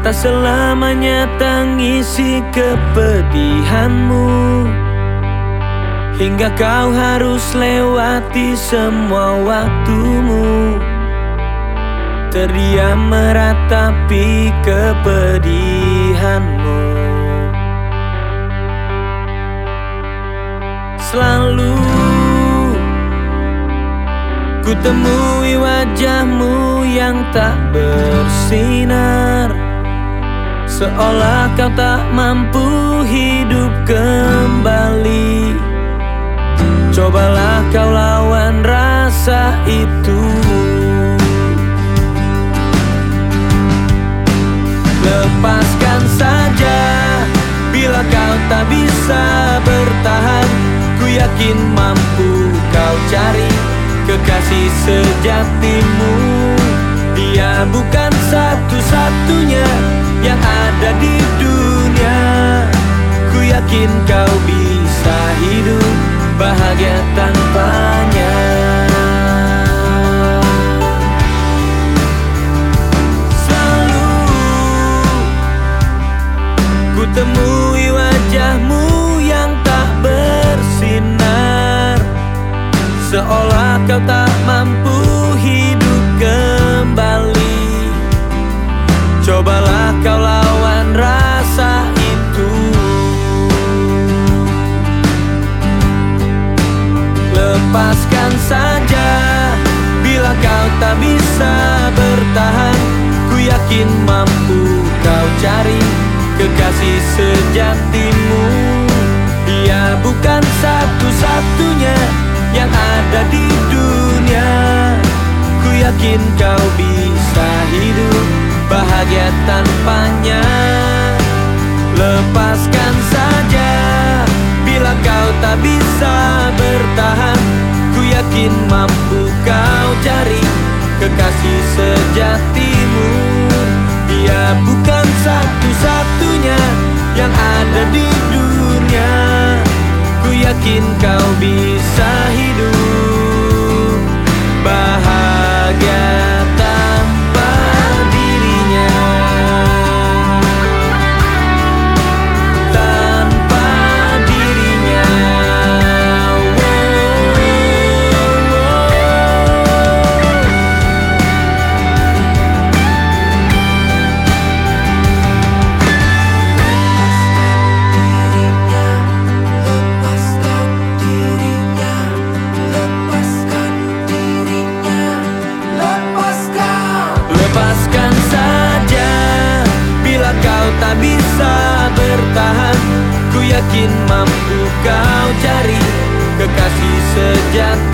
Tak selamanya tangisi kepedihanmu, hingga kau harus lewati semua waktumu terdiam meratapi kepedihanmu. Selalu ku temui wajahmu yang tak bersinar, seolah kau tak mampu hidup kembali. Cobalah kau lawan rasa itu. Lepaskan saja bila kau tak bisa bertahan. Ku yakin mampu kau cari kekasih sejatimu. Dia bukan satu-satunya yang ada di dunia. Ku yakin kau bisa hidup bahagia tanpanya. Selalu ku temui wajahmu yang tak bersinar, seolah kau tak mampu hidup kembali. Cobalah kau lawan rasa itu. Lepaskan saja bila kau tak bisa bertahan. Ku yakin mampu kau cari kekasih sejatimu. Dia bukan satu-satunya yang ada di dunia. Ku yakin kau bisa hidup bahagia tanpanya. Lepaskan saja bila kau tak bisa bertahan. Ku yakin mampu kau cari kekasih sejatimu. Dia bukan satu-satunya yang ada di dunia. Ku yakin kau bisa hidup bahagia tanpa dirinya. Tanpa dirinya. Lepaskan saja bila kau tak bisa bertahan. Ku yakin mampu kau cari kekasih sejati.